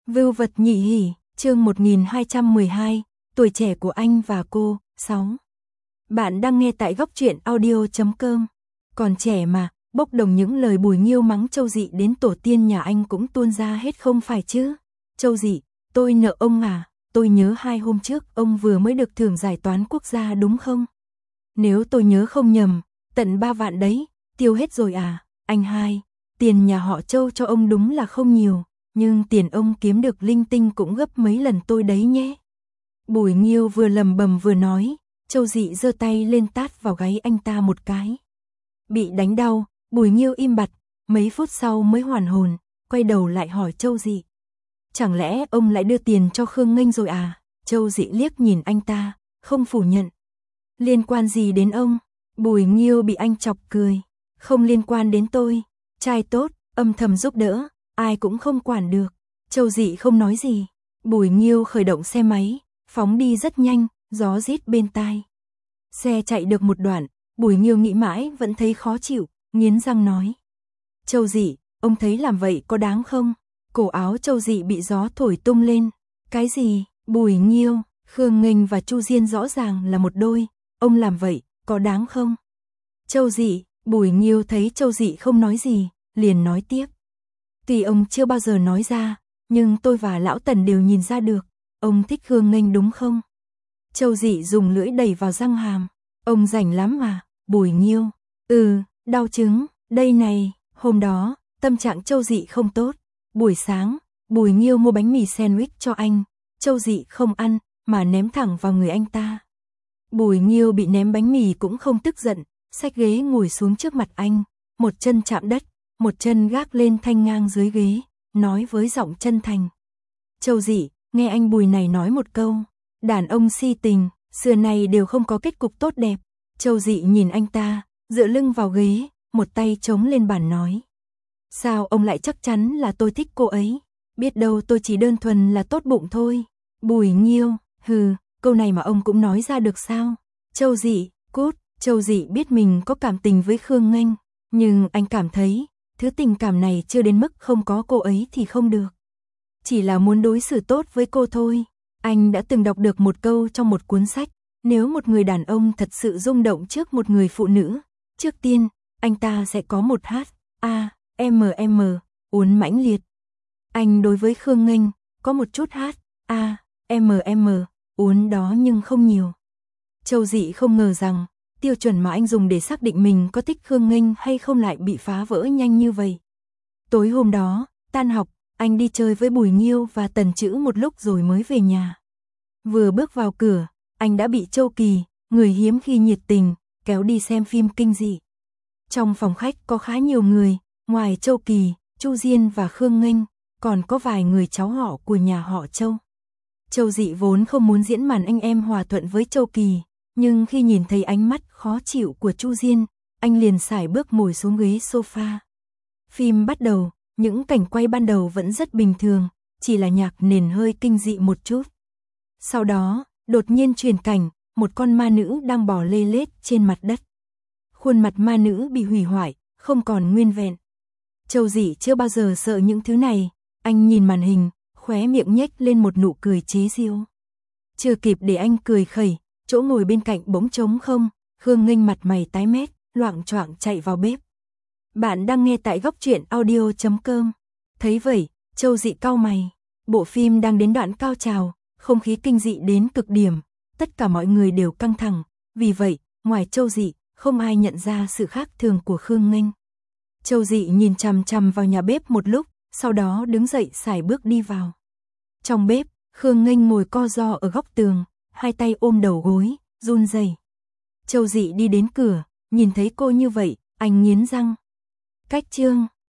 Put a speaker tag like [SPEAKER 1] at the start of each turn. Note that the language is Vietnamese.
[SPEAKER 1] Vưu vật nhị hỉ, chương 1212, tuổi trẻ của anh và cô, 6. Bạn đang nghe tại góc truyện audio.com. Còn trẻ mà, bốc đồng những lời Bùi Nghiêu mắng Châu Dị đến tổ tiên nhà anh cũng tuôn ra hết không phải chứ. Châu Dị, tôi nợ ông à, tôi nhớ 2 hôm trước ông vừa mới được thưởng giải toán quốc gia đúng không? Nếu tôi nhớ không nhầm, tận 3 vạn đấy, tiêu hết rồi à, anh hai, tiền nhà họ Châu cho ông đúng là không nhiều. Nhưng tiền ông kiếm được linh tinh cũng gấp mấy lần tôi đấy nhé. Bùi Nghiêu vừa lầm bầm vừa nói, Châu Dị giơ tay lên tát vào gáy anh ta một cái. Bị đánh đau, Bùi Nghiêu im bặt, mấy phút sau mới hoàn hồn, quay đầu lại hỏi Châu Dị. Chẳng lẽ ông lại đưa tiền cho Khương Nghênh rồi à? Châu Dị liếc nhìn anh ta, không phủ nhận. Liên quan gì đến ông? Bùi Nghiêu bị anh chọc cười. Không liên quan đến tôi, trai tốt, âm thầm giúp đỡ. Ai cũng không quản được. Châu Dị không nói gì. Bùi Nghiêu khởi động xe máy, phóng đi rất nhanh, gió rít bên tai. Xe chạy được một đoạn, Bùi Nghiêu nghĩ mãi vẫn thấy khó chịu, nghiến răng nói. Châu Dị, ông thấy làm vậy có đáng không? Cổ áo Châu Dị bị gió thổi tung lên. Cái gì? Bùi Nghiêu, Khương Nghênh và Chu Diên rõ ràng là một đôi. Ông làm vậy, có đáng không? Châu Dị, Bùi Nghiêu thấy Châu Dị không nói gì, liền nói tiếp. Tuy ông chưa bao giờ nói ra, nhưng tôi và Lão Tần đều nhìn ra được, ông thích Khương Nghênh đúng không? Châu Dị dùng lưỡi đẩy vào răng hàm, ông rảnh lắm mà, Bùi Nghiêu. Đau chứng, đây này, hôm đó, tâm trạng Châu Dị không tốt, buổi sáng, Bùi Nghiêu mua bánh mì sandwich cho anh, Châu Dị không ăn, mà ném thẳng vào người anh ta. Bùi Nghiêu bị ném bánh mì cũng không tức giận, xách ghế ngồi xuống trước mặt anh, một chân chạm đất. Một chân gác lên thanh ngang dưới ghế, nói với giọng chân thành. Châu Dị, nghe anh Bùi này nói một câu, đàn ông si tình, xưa nay đều không có kết cục tốt đẹp. Châu Dị nhìn anh ta, dựa lưng vào ghế, một tay chống lên bàn nói. Sao ông lại chắc chắn là tôi thích cô ấy, biết đâu tôi chỉ đơn thuần là tốt bụng thôi. Bùi Nghiêu, câu này mà ông cũng nói ra được sao? Châu Dị, cút, Châu Dị biết mình có cảm tình với Khương Nghênh, nhưng anh cảm thấy thứ tình cảm này chưa đến mức không có cô ấy thì không được. Chỉ là muốn đối xử tốt với cô thôi. Anh đã từng đọc được một câu trong một cuốn sách. Nếu một người đàn ông thật sự rung động trước một người phụ nữ, trước tiên, anh ta sẽ có một H.A.M.M. uốn mãnh liệt. Anh đối với Khương Nghênh, có một chút H.A.M.M. uốn đó nhưng không nhiều. Châu Dị không ngờ rằng, tiêu chuẩn mà anh dùng để xác định mình có thích Khương Nghênh hay không lại bị phá vỡ nhanh như vậy. Tối hôm đó, tan học, anh đi chơi với Bùi Nghiêu và Tần Chữ một lúc rồi mới về nhà. Vừa bước vào cửa, anh đã bị Châu Kỳ, người hiếm khi nhiệt tình, kéo đi xem phim kinh dị. Trong phòng khách có khá nhiều người, ngoài Châu Kỳ, Chu Diên và Khương Nghênh, còn có vài người cháu họ của nhà họ Châu. Châu Dị vốn không muốn diễn màn anh em hòa thuận với Châu Kỳ. Nhưng khi nhìn thấy ánh mắt khó chịu của Chu Diên, anh liền sải bước ngồi xuống ghế sofa. Phim bắt đầu, những cảnh quay ban đầu vẫn rất bình thường, chỉ là nhạc nền hơi kinh dị một chút. Sau đó, đột nhiên chuyển cảnh, một con ma nữ đang bò lê lết trên mặt đất. Khuôn mặt ma nữ bị hủy hoại, không còn nguyên vẹn. Châu Dị chưa bao giờ sợ những thứ này, anh nhìn màn hình, khóe miệng nhếch lên một nụ cười chế giễu. Chưa kịp để anh cười khẩy, chỗ ngồi bên cạnh bỗng trống không, Khương Nghênh mặt mày tái mét, loạng choạng chạy vào bếp. Bạn đang nghe tại góc truyện audio.com. Thấy vậy, Châu Dị cau mày. Bộ phim đang đến đoạn cao trào, không khí kinh dị đến cực điểm, tất cả mọi người đều căng thẳng. Vì vậy, ngoài Châu Dị, không ai nhận ra sự khác thường của Khương Nghênh. Châu Dị nhìn chằm chằm vào nhà bếp một lúc, sau đó đứng dậy sải bước đi vào. Trong bếp, Khương Nghênh ngồi co ro ở góc tường, hai tay ôm đầu gối, run rẩy. Châu Dị đi đến cửa, nhìn thấy cô như vậy, anh nghiến răng. Cách chương